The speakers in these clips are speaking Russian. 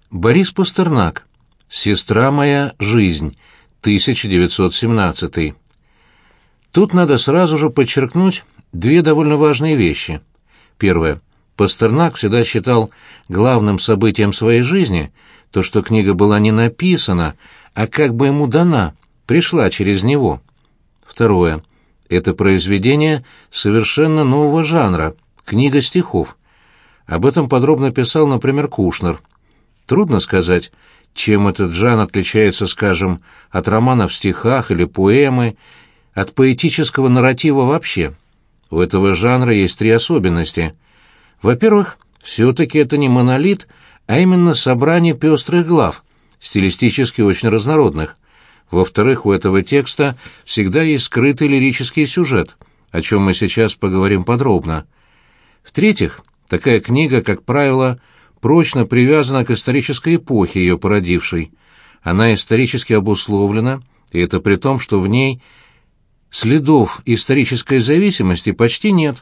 Борис Пастернак. «Сестра моя. Жизнь. 1917». Тут надо сразу же подчеркнуть две довольно важные вещи. Первое. Пастернак всегда считал главным событием своей жизни то, что книга была не написана, а как бы ему дана, пришла через него. Второе. Это произведение совершенно нового жанра, книга стихов. Об этом подробно писал, например, Кушнер. Трудно сказать, чем этот жанр отличается, скажем, от романа в стихах или поэмы, от поэтического нарратива вообще. У этого жанра есть три особенности. Во-первых, все-таки это не монолит, а именно собрание пестрых глав, стилистически очень разнородных. Во-вторых, у этого текста всегда есть скрытый лирический сюжет, о чем мы сейчас поговорим подробно. В-третьих, такая книга, как правило, прочно привязана к исторической эпохе, ее породившей. Она исторически обусловлена, и это при том, что в ней следов исторической зависимости почти нет.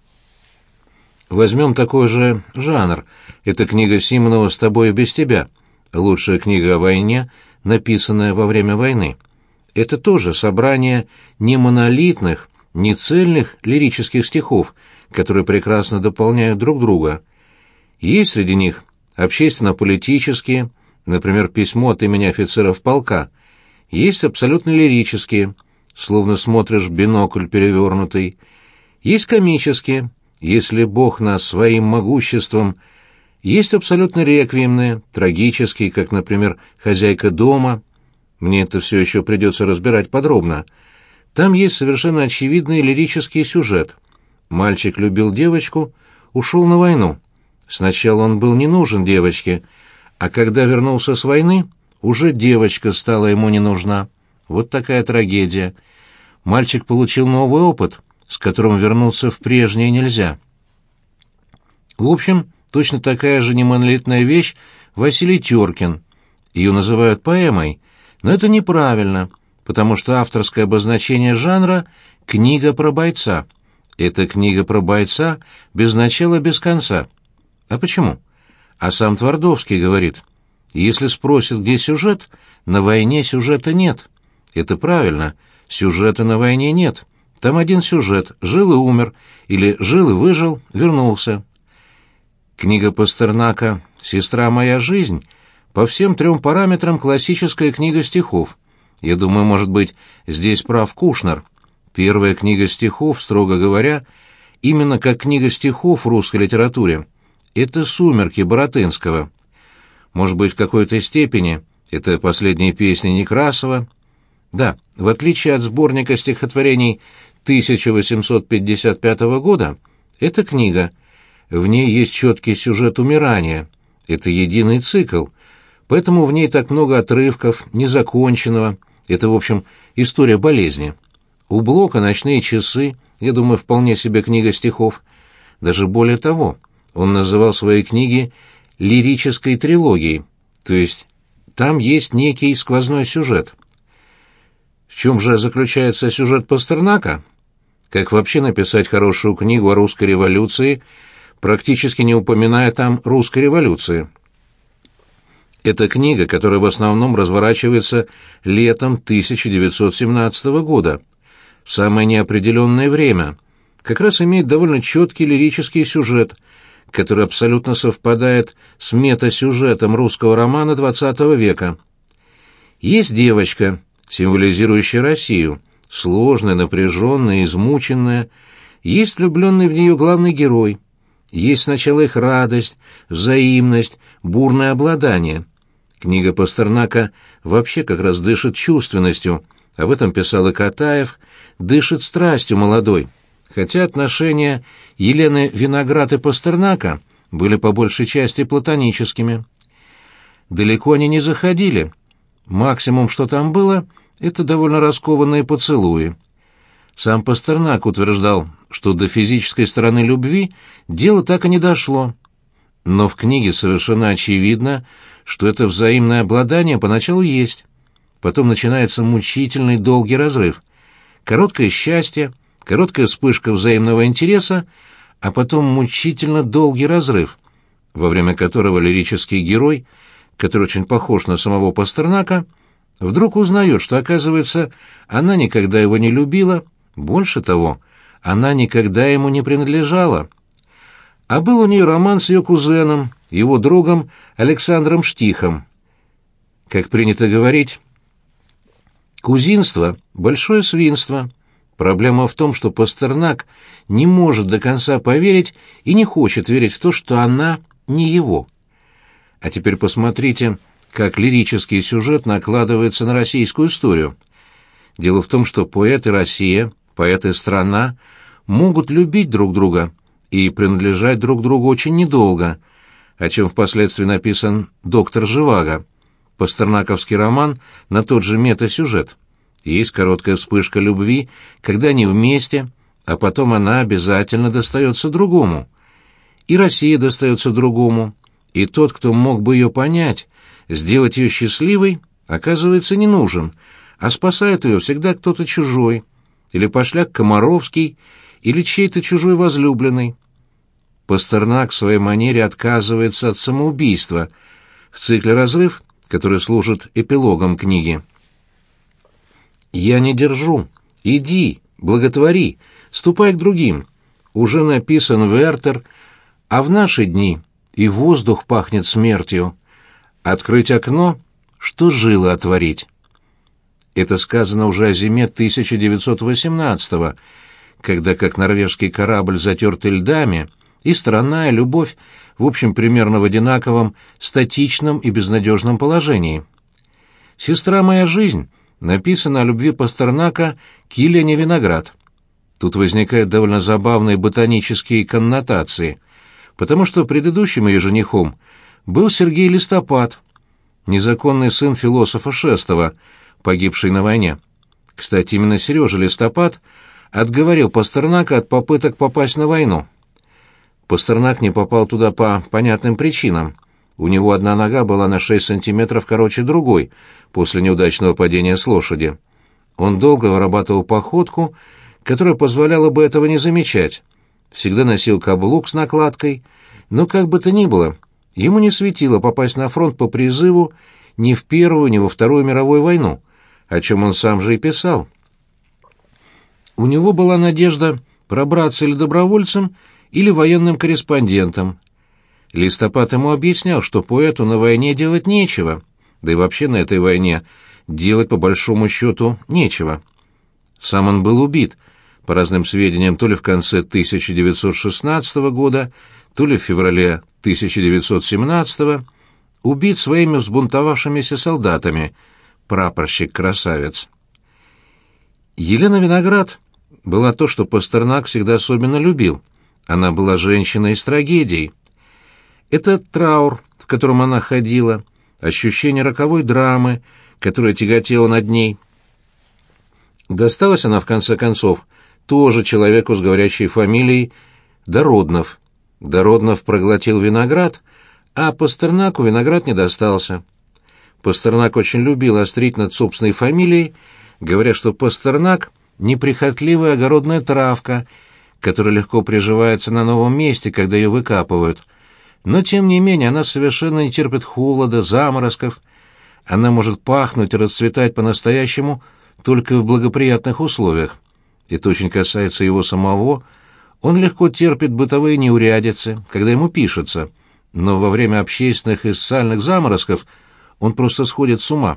Возьмем такой же жанр. Это книга Симонова «С тобой и без тебя», лучшая книга о войне, написанная во время войны. Это тоже собрание не монолитных, не цельных лирических стихов, которые прекрасно дополняют друг друга. Есть среди них общественно-политические, например, письмо от имени офицеров полка. Есть абсолютно лирические, словно смотришь в бинокль перевернутый. Есть комические, если Бог нас своим могуществом. Есть абсолютно реквиемные, трагические, как, например, «Хозяйка дома». Мне это все еще придется разбирать подробно. Там есть совершенно очевидный лирический сюжет. Мальчик любил девочку, ушел на войну. Сначала он был не нужен девочке, а когда вернулся с войны, уже девочка стала ему не нужна. Вот такая трагедия. Мальчик получил новый опыт, с которым вернуться в прежнее нельзя. В общем, точно такая же немонолитная вещь Василий Теркин. Ее называют поэмой, но это неправильно, потому что авторское обозначение жанра — книга про бойца. Это книга про бойца без начала, без конца. А почему? А сам Твардовский говорит, если спросят, где сюжет, на войне сюжета нет. Это правильно, сюжета на войне нет. Там один сюжет — жил и умер, или жил и выжил, вернулся. Книга Пастернака «Сестра моя. Жизнь» по всем трем параметрам классическая книга стихов. Я думаю, может быть, здесь прав Кушнер. Первая книга стихов, строго говоря, именно как книга стихов в русской литературе, это «Сумерки» Баратынского. Может быть, в какой-то степени это последние песни Некрасова. Да, в отличие от сборника стихотворений 1855 года, эта книга, в ней есть четкий сюжет умирания, это единый цикл, поэтому в ней так много отрывков, незаконченного, это, в общем, история болезни. У Блока «Ночные часы», я думаю, вполне себе книга стихов. Даже более того, он называл свои книги лирической трилогией, то есть там есть некий сквозной сюжет. В чем же заключается сюжет Пастернака? Как вообще написать хорошую книгу о русской революции, практически не упоминая там русской революции? Это книга, которая в основном разворачивается летом 1917 года, в самое неопределенное время, как раз имеет довольно четкий лирический сюжет, который абсолютно совпадает с метасюжетом русского романа XX века. Есть девочка, символизирующая Россию, сложная, напряженная, измученная. Есть влюбленный в нее главный герой. Есть сначала их радость, взаимность, бурное обладание. Книга Пастернака вообще как раз дышит чувственностью, об этом писал и Катаев, дышит страстью молодой. Хотя отношения Елены Виноград и Пастернака были по большей части платоническими. Далеко они не заходили. Максимум, что там было, это довольно раскованные поцелуи. Сам Пастернак утверждал, что до физической стороны любви дело так и не дошло. Но в книге совершенно очевидно, что это взаимное обладание поначалу есть. Потом начинается мучительный долгий разрыв. Короткое счастье, короткая вспышка взаимного интереса, а потом мучительно долгий разрыв, во время которого лирический герой который очень похож на самого Пастернака, вдруг узнает, что, оказывается, она никогда его не любила, больше того, она никогда ему не принадлежала. А был у нее роман с ее кузеном, его другом Александром Штихом. Как принято говорить, кузинство — большое свинство. Проблема в том, что Пастернак не может до конца поверить и не хочет верить в то, что она не его. А теперь посмотрите, как лирический сюжет накладывается на российскую историю. Дело в том, что поэт и Россия, поэт и страна могут любить друг друга и принадлежать друг другу очень недолго, о чем впоследствии написан «Доктор Живаго», пастернаковский роман на тот же метасюжет. Есть короткая вспышка любви, когда они вместе, а потом она обязательно достается другому. И Россия достается другому, и тот, кто мог бы ее понять, сделать ее счастливой, оказывается, не нужен, а спасает ее всегда кто-то чужой, или пошляк Комаровский, или чей-то чужой возлюбленный. Пастернак в своей манере отказывается от самоубийства в цикле «Разрыв», который служит эпилогом книги. «Я не держу. Иди, благотвори, ступай к другим. Уже написан Вертер, а в наши дни и воздух пахнет смертью. Открыть окно, что жило отворить». Это сказано уже о зиме 1918-го, когда, как норвежский корабль, затертый льдами, и страна, и любовь, в общем, примерно в одинаковом, статичном и безнадежном положении. «Сестра моя жизнь» написано о любви Пастернака к Елене Виноград. Тут возникают довольно забавные ботанические коннотации, потому что предыдущим ее женихом был Сергей Листопад, незаконный сын философа Шестова, погибший на войне. Кстати, именно Сережа Листопад отговорил Пастернака от попыток попасть на войну. Пастернак не попал туда по понятным причинам. У него одна нога была на 6 сантиметров короче другой, после неудачного падения с лошади. Он долго вырабатывал походку, которая позволяла бы этого не замечать. Всегда носил каблук с накладкой, но как бы то ни было, ему не светило попасть на фронт по призыву ни в Первую, ни во Вторую мировую войну, о чем он сам же и писал. У него была надежда пробраться или добровольцем, или военным корреспондентом. Листопад ему объяснял, что поэту на войне делать нечего, да и вообще на этой войне делать по большому счету нечего. Сам он был убит, по разным сведениям, то ли в конце 1916 года, то ли в феврале 1917, убит своими взбунтовавшимися солдатами, прапорщик-красавец. Елена Виноград была то, что Пастернак всегда особенно любил. Она была женщиной из трагедий. Это траур, в котором она ходила, ощущение роковой драмы, которая тяготела над ней. Досталась она, в конце концов, тоже человеку с говорящей фамилией Дороднов. Дороднов проглотил Виноград, а Пастернаку Виноград не достался. Пастернак очень любил острить над собственной фамилией, говоря, что Пастернак — неприхотливая огородная травка, которая легко приживается на новом месте, когда ее выкапывают. Но, тем не менее, она совершенно не терпит холода, заморозков. Она может пахнуть и расцветать по-настоящему только в благоприятных условиях. Это очень касается его самого. Он легко терпит бытовые неурядицы, когда ему пишется, но во время общественных и социальных заморозков он просто сходит с ума.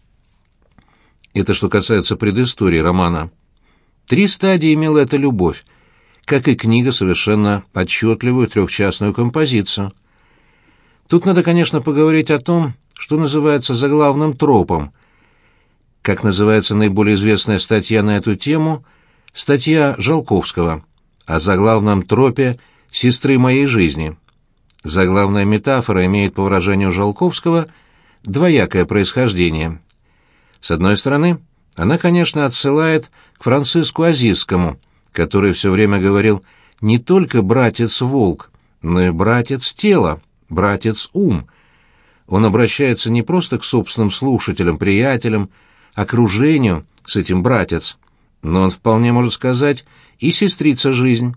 Это что касается предыстории романа. 3 стадии имела эта любовь, как и книга совершенно отчетливую трехчастную композицию. Тут надо, конечно, поговорить о том, что называется заглавным тропом. Как называется наиболее известная статья на эту тему, статья Жолковского о заглавном тропе «Сестры моей жизни». Заглавная метафора имеет, по выражению Жолковского, двоякое происхождение. С одной стороны, она, конечно, отсылает к Франциску Азизскому, который все время говорил не только «братец-волк», но и «братец-тело», «братец-ум». Он обращается не просто к собственным слушателям, приятелям, окружению с этим «братец», но он вполне может сказать и «сестрица-жизнь».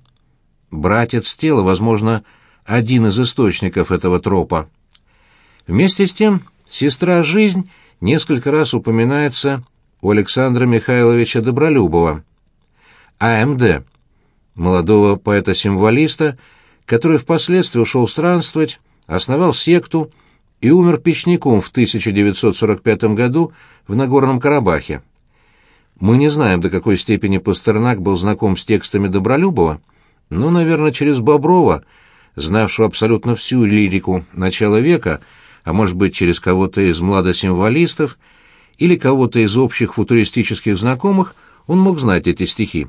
«Братец-тело», возможно, один из источников этого тропа. Вместе с тем, сестра Жизнь несколько раз упоминается у Александра Михайловича Добролюбова, АМД, молодого поэта-символиста, который впоследствии ушел странствовать, основал секту и умер печником в 1945 году в Нагорном Карабахе. Мы не знаем, до какой степени Пастернак был знаком с текстами Добролюбова, но, наверное, через Боброва, знавшего абсолютно всю лирику начала века, а может быть, через кого-то из младосимволистов или кого-то из общих футуристических знакомых, он мог знать эти стихи.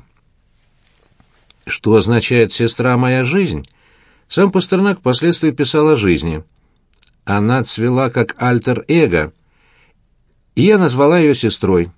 Что означает «сестра моя жизнь»? Сам Пастернак впоследствии писал о жизни. Она цвела как альтер-эго, и я назвала ее сестрой.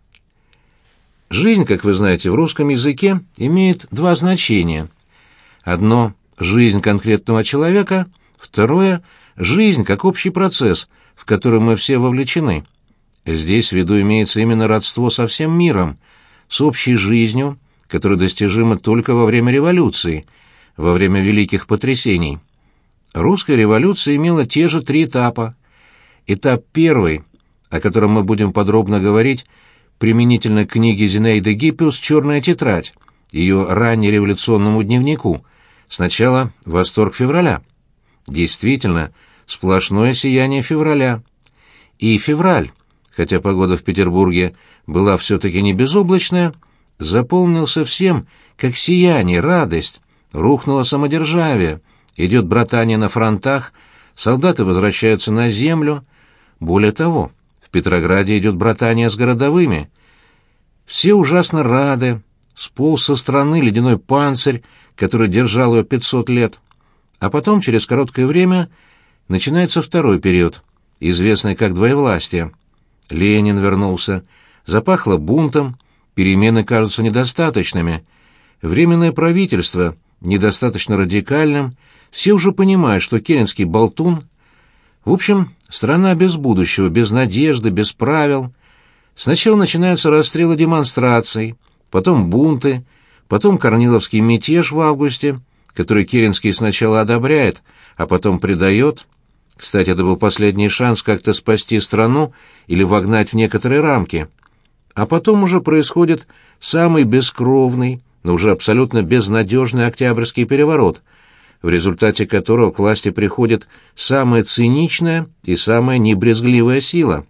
Жизнь, как вы знаете, в русском языке имеет два значения. Одно — жизнь конкретного человека, второе — жизнь как общий процесс, в который мы все вовлечены. Здесь в виду имеется именно родство со всем миром, с общей жизнью, которая достижима только во время революции, во время великих потрясений. Русская революция имела те же три этапа. Этап первый, о котором мы будем подробно говорить, применительно к книге Зинаиды Гиппиус «Черная тетрадь», ее раннереволюционному дневнику. Сначала восторг февраля. Действительно, сплошное сияние февраля. И февраль, хотя погода в Петербурге была все-таки не безоблачная, заполнился всем, как сияние, радость, рухнуло самодержавие, идет братание на фронтах, солдаты возвращаются на землю. Более того, в Петрограде идет братание с городовыми. Все ужасно рады, сполз со страны ледяной панцирь, который держал ее 500 лет. А потом, через короткое время, начинается второй период, известный как двоевластие. Ленин вернулся, запахло бунтом, перемены кажутся недостаточными, временное правительство недостаточно радикальным, все уже понимают, что Керенский болтун. В общем, страна без будущего, без надежды, без правил. Сначала начинаются расстрелы демонстраций, потом бунты, потом Корниловский мятеж в августе, который Керенский сначала одобряет, а потом предает. Кстати, это был последний шанс как-то спасти страну или вогнать в некоторые рамки. А потом уже происходит самый бескровный, но уже абсолютно безнадежный Октябрьский переворот, в результате которого к власти приходит самая циничная и самая небрезгливая сила.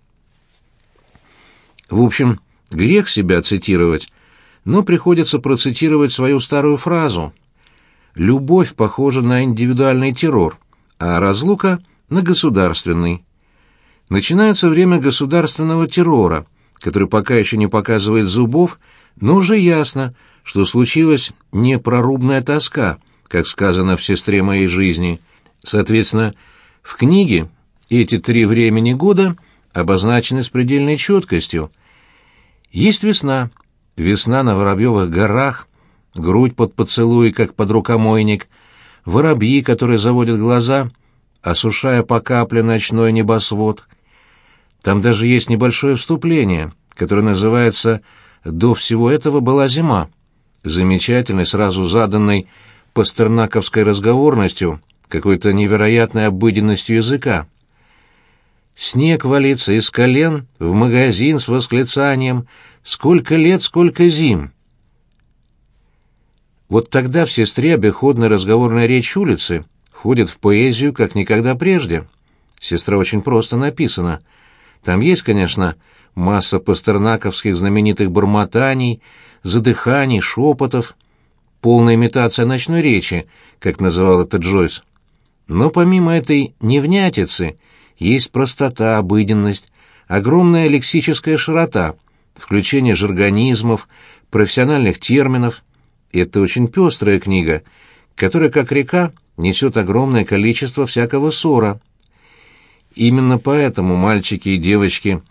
В общем, грех себя цитировать, но приходится процитировать свою старую фразу. «Любовь похожа на индивидуальный террор, а разлука — на государственный». Начинается время государственного террора, который пока еще не показывает зубов, но уже ясно, что случилась не прорубная тоска, как сказано в «Сестре моей жизни». Соответственно, в книге эти три времени года обозначены с предельной четкостью. Есть весна, весна на Воробьевых горах, грудь под поцелуй, как под рукомойник, воробьи, которые заводят глаза, осушая по капле ночной небосвод. Там даже есть небольшое вступление, которое называется «До всего этого была зима», замечательной, сразу заданной пастернаковской разговорностью, какой-то невероятной обыденностью языка. Снег валится из колен в магазин с восклицанием «Сколько лет, сколько зим!». Вот тогда в «Сестре» обиходная разговорная речь улицы входит в поэзию, как никогда прежде. «Сестра» очень просто написана. Там есть, конечно, масса пастернаковских знаменитых бормотаний, задыханий, шепотов, полная имитация ночной речи, как называл это Джойс. Но помимо этой невнятицы есть простота, обыденность, огромная лексическая широта, включение жаргонизмов, профессиональных терминов. Это очень пестрая книга, которая, как река, несет огромное количество всякого ссора. Именно поэтому мальчики и девочки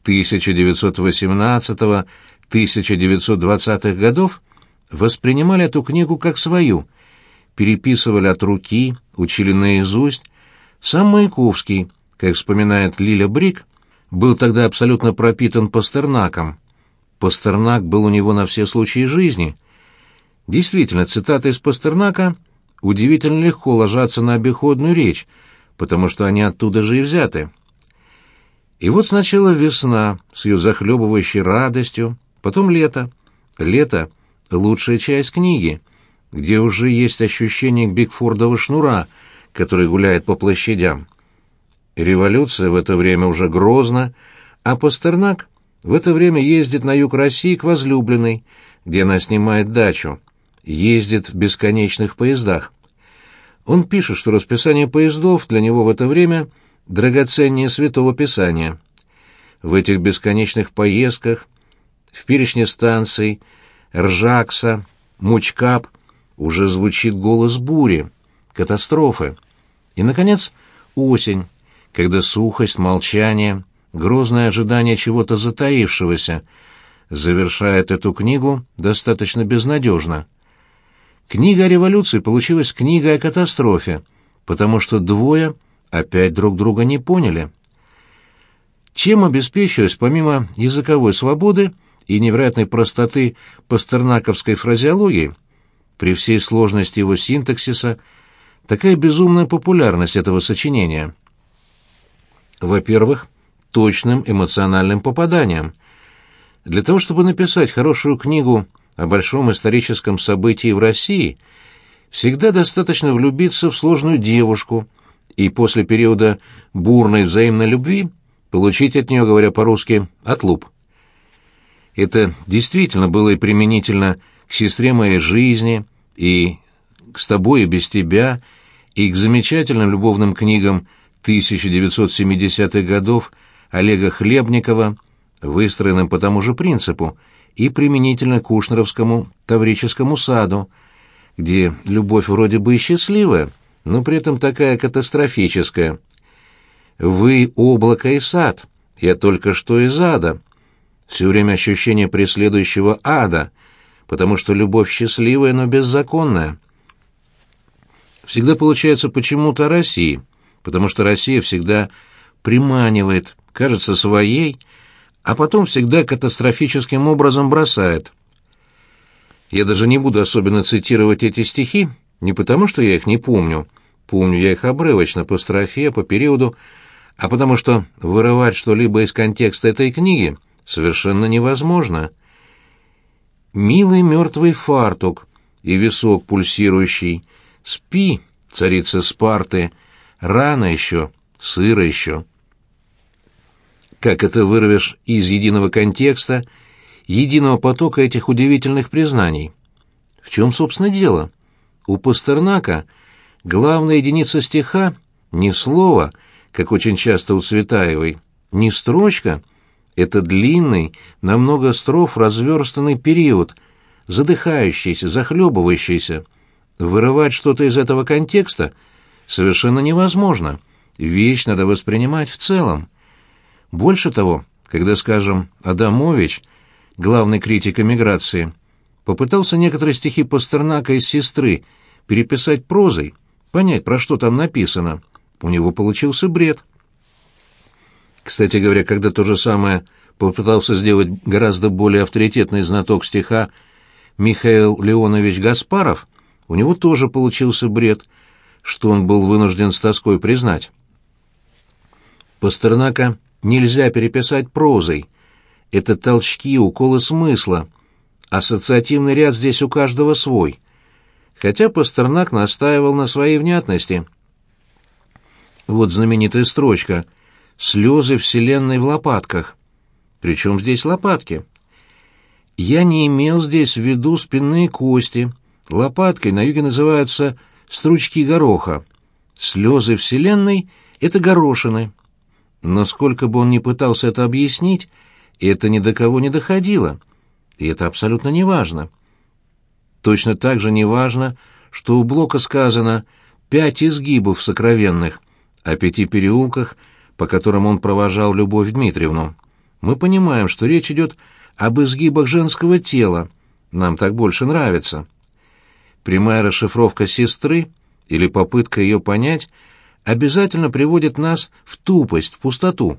1918-1920-х годов воспринимали эту книгу как свою, переписывали от руки, учили наизусть. Сам Маяковский, как вспоминает Лиля Брик, был тогда абсолютно пропитан Пастернаком. Пастернак был у него на все случаи жизни. Действительно, цитаты из Пастернака удивительно легко ложатся на обиходную речь, потому что они оттуда же и взяты. И вот сначала весна с ее захлебывающей радостью, потом лето. Лето — лучшая часть книги, где уже есть ощущение Бигфордова шнура, который гуляет по площадям. Революция в это время уже грозна, а Пастернак в это время ездит на юг России к возлюбленной, где она снимает дачу, ездит в бесконечных поездах. Он пишет, что расписание поездов для него в это время драгоценнее Святого Писания. В этих бесконечных поездках, в перечне станций Ржакса, Мучкап уже звучит голос бури, катастрофы. И, наконец, осень, когда сухость, молчание, грозное ожидание чего-то затаившегося завершает эту книгу достаточно безнадежно. Книга о революции получилась книгой о катастрофе, потому что двое опять друг друга не поняли. Чем обеспечивалась, помимо языковой свободы и невероятной простоты пастернаковской фразеологии, при всей сложности его синтаксиса, такая безумная популярность этого сочинения? Во-первых, точным эмоциональным попаданием. Для того, чтобы написать хорошую книгу о большом историческом событии в России, всегда достаточно влюбиться в сложную девушку и после периода бурной взаимной любви получить от нее, говоря по-русски, отлуп. Это действительно было и применительно к «Сестре моей жизни», и к «С тобой и без тебя», и к замечательным любовным книгам 1970-х годов Олега Хлебникова, выстроенным по тому же принципу, и применительно к Кушнеровскому Таврическому саду, где любовь вроде бы и счастливая, но при этом такая катастрофическая. «Вы — облако и сад, я только что из ада». Все время ощущение преследующего ада, потому что любовь счастливая, но беззаконная. Всегда получается почему-то о России, потому что Россия всегда приманивает, кажется своей, а потом всегда катастрофическим образом бросает. Я даже не буду особенно цитировать эти стихи, не потому что я их не помню, помню я их обрывочно, по строфе, по периоду, а потому что вырывать что-либо из контекста этой книги совершенно невозможно. «Милый мертвый фартук и висок пульсирующий, спи, царица Спарты, рано еще, сыро еще». Как это вырвешь из единого контекста, единого потока этих удивительных признаний? В чем, собственно, дело? У Пастернака главная единица стиха не слово, как очень часто у Цветаевой, не строчка. Это длинный, на много строф разверстанный период, задыхающийся, захлебывающийся. Вырывать что-то из этого контекста совершенно невозможно. Вещь надо воспринимать в целом. Больше того, когда, скажем, Адамович, главный критик эмиграции, попытался некоторые стихи Пастернака из «Сестры» переписать прозой, понять, про что там написано, у него получился бред. Кстати говоря, когда то же самое попытался сделать гораздо более авторитетный знаток стиха Михаил Леонович Гаспаров, у него тоже получился бред, что он был вынужден с тоской признать. Пастернака нельзя переписать прозой. Это толчки, уколы смысла. Ассоциативный ряд здесь у каждого свой. Хотя Пастернак настаивал на своей внятности. Вот знаменитая строчка «Слезы вселенной в лопатках». Причем здесь лопатки? Я не имел здесь в виду спинные кости. Лопаткой на юге называются стручки гороха. Слезы вселенной — это горошины. Но сколько бы он ни пытался это объяснить, это ни до кого не доходило. И это абсолютно неважно. Точно так же неважно, что у Блока сказано 5 изгибов сокровенных, о 5 переулках, по которым он провожал Любовь Дмитриевну. Мы понимаем, что речь идет об изгибах женского тела, нам так больше нравится. Прямая расшифровка «Сестры» или попытка ее понять обязательно приводит нас в тупость, в пустоту.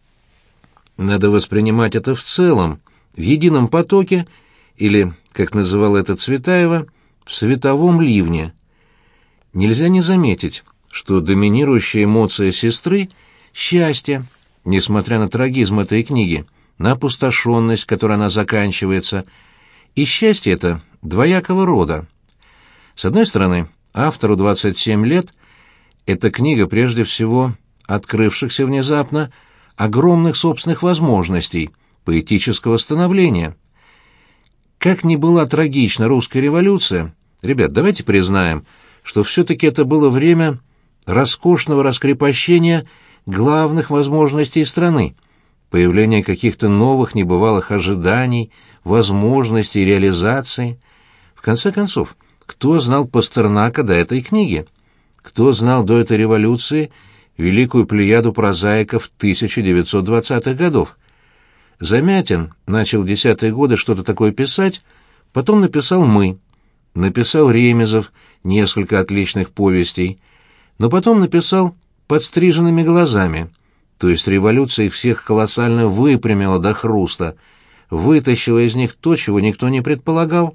Надо воспринимать это в целом, в едином потоке, или, как называла это Цветаева, в световом ливне. Нельзя не заметить, что доминирующая эмоция «Сестры» — счастье, несмотря на трагизм этой книги, на опустошенность, которой она заканчивается. И счастье это двоякого рода. С одной стороны, автору 27 лет — это книга прежде всего открывшихся внезапно огромных собственных возможностей, поэтического становления. Как ни была трагична русская революция, ребят, давайте признаем, что все-таки это было время роскошного раскрепощения главных возможностей страны, появления каких-то новых небывалых ожиданий, возможностей, реализации. В конце концов, кто знал Пастернака до этой книги? Кто знал до этой революции великую плеяду прозаиков 1920-х годов? Замятин начал в 10-е годы что-то такое писать, потом написал «Мы», написал Ремезов несколько отличных повестей, но потом написал «Подстриженными глазами», то есть революция их всех колоссально выпрямила до хруста, вытащила из них то, чего никто не предполагал.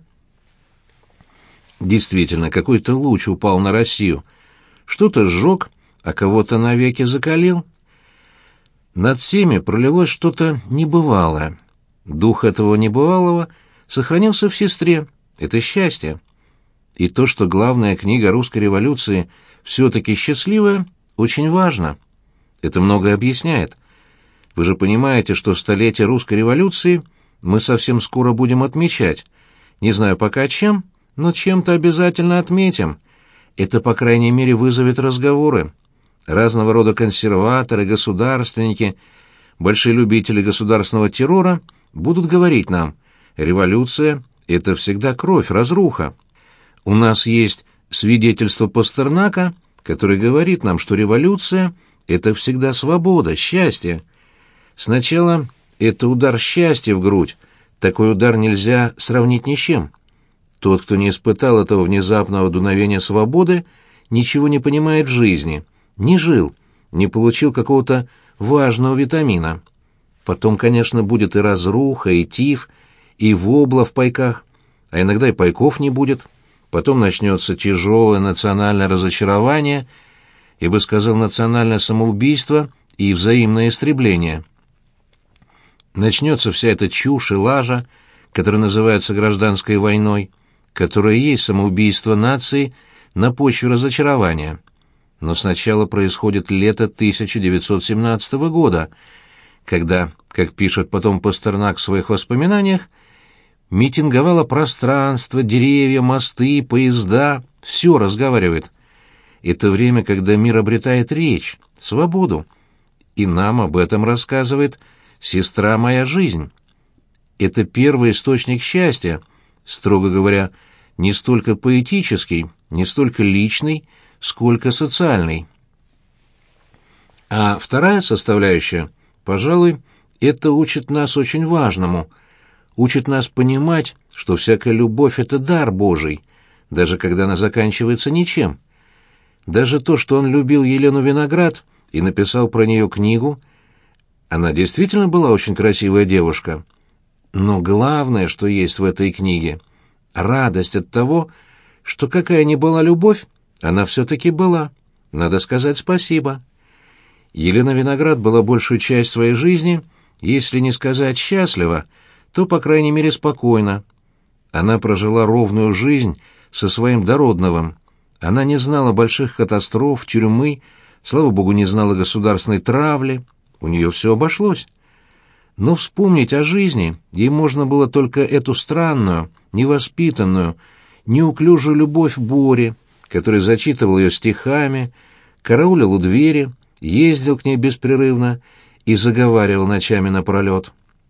Действительно, какой-то луч упал на Россию, что-то сжег, а кого-то навеки закалил. Над всеми пролилось что-то небывалое. Дух этого небывалого сохранился в «Сестре». Это счастье. И то, что главная книга русской революции все-таки счастливая, очень важно. Это многое объясняет. Вы же понимаете, что столетие русской революции мы совсем скоро будем отмечать. Не знаю пока чем, но чем-то обязательно отметим. Это, по крайней мере, вызовет разговоры. Разного рода консерваторы, государственники, большие любители государственного террора будут говорить нам: революция — это всегда кровь, разруха. У нас есть свидетельство Пастернака, который говорит нам, что революция — это всегда свобода, счастье. Сначала это удар счастья в грудь, такой удар нельзя сравнить ни с чем. Тот, кто не испытал этого внезапного дуновения свободы, ничего не понимает в жизни, не жил, не получил какого-то важного витамина. Потом, конечно, будет и разруха, и тиф, и вобла в пайках, а иногда и пайков не будет. Потом начнется тяжелое национальное разочарование, я бы сказал, национальное самоубийство и взаимное истребление. Начнется вся эта чушь и лажа, которая называется гражданской войной, которая есть самоубийство нации на почве разочарования. Но сначала происходит лето 1917 года, когда, как пишет потом Пастернак в своих воспоминаниях, митинговало пространство, деревья, мосты, поезда, все разговаривает. Это время, когда мир обретает речь, свободу. И нам об этом рассказывает «Сестра моя жизнь». Это первый источник счастья, строго говоря, не столько поэтический, не столько личный, сколько социальный. А вторая составляющая, пожалуй, это учит нас очень важному, учит нас понимать, что всякая любовь — это дар Божий, даже когда она заканчивается ничем. Даже то, что он любил Елену Виноград и написал про нее книгу, она действительно была очень красивая девушка. Но главное, что есть в этой книге — радость от того, что какая ни была любовь, она все-таки была. Надо сказать спасибо. Елена Виноград была большую часть своей жизни, если не сказать счастлива, то, по крайней мере, спокойна. Она прожила ровную жизнь со своим Дородновым. Она не знала больших катастроф, тюрьмы, слава богу, не знала государственной травли. У нее все обошлось. Но вспомнить о жизни ей можно было только эту странную, невоспитанную, неуклюжую любовь Бори, который зачитывал ее стихами, караулил у двери, ездил к ней беспрерывно и заговаривал ночами напролет.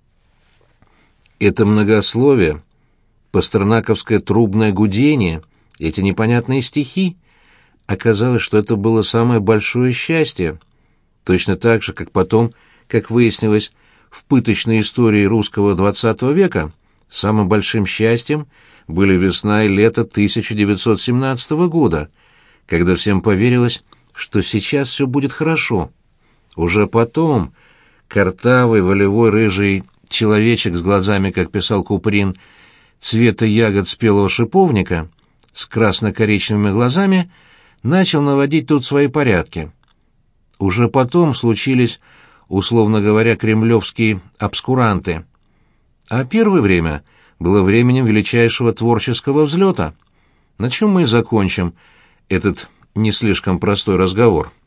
Это многословие, пастернаковское трубное гудение, эти непонятные стихи, оказалось, что это было самое большое счастье. Точно так же, как потом, как выяснилось, в пыточной истории русского XX века самым большим счастьем были весна и лето 1917 года, когда всем поверилось, что сейчас все будет хорошо. Уже потом картавый, волевой, рыжий человечек с глазами, как писал Куприн, цвета ягод спелого шиповника, с красно-коричневыми глазами, начал наводить тут свои порядки. Уже потом случились условно говоря, кремлевские обскуранты. А первое время было временем величайшего творческого взлета. На чем мы и закончим этот не слишком простой разговор.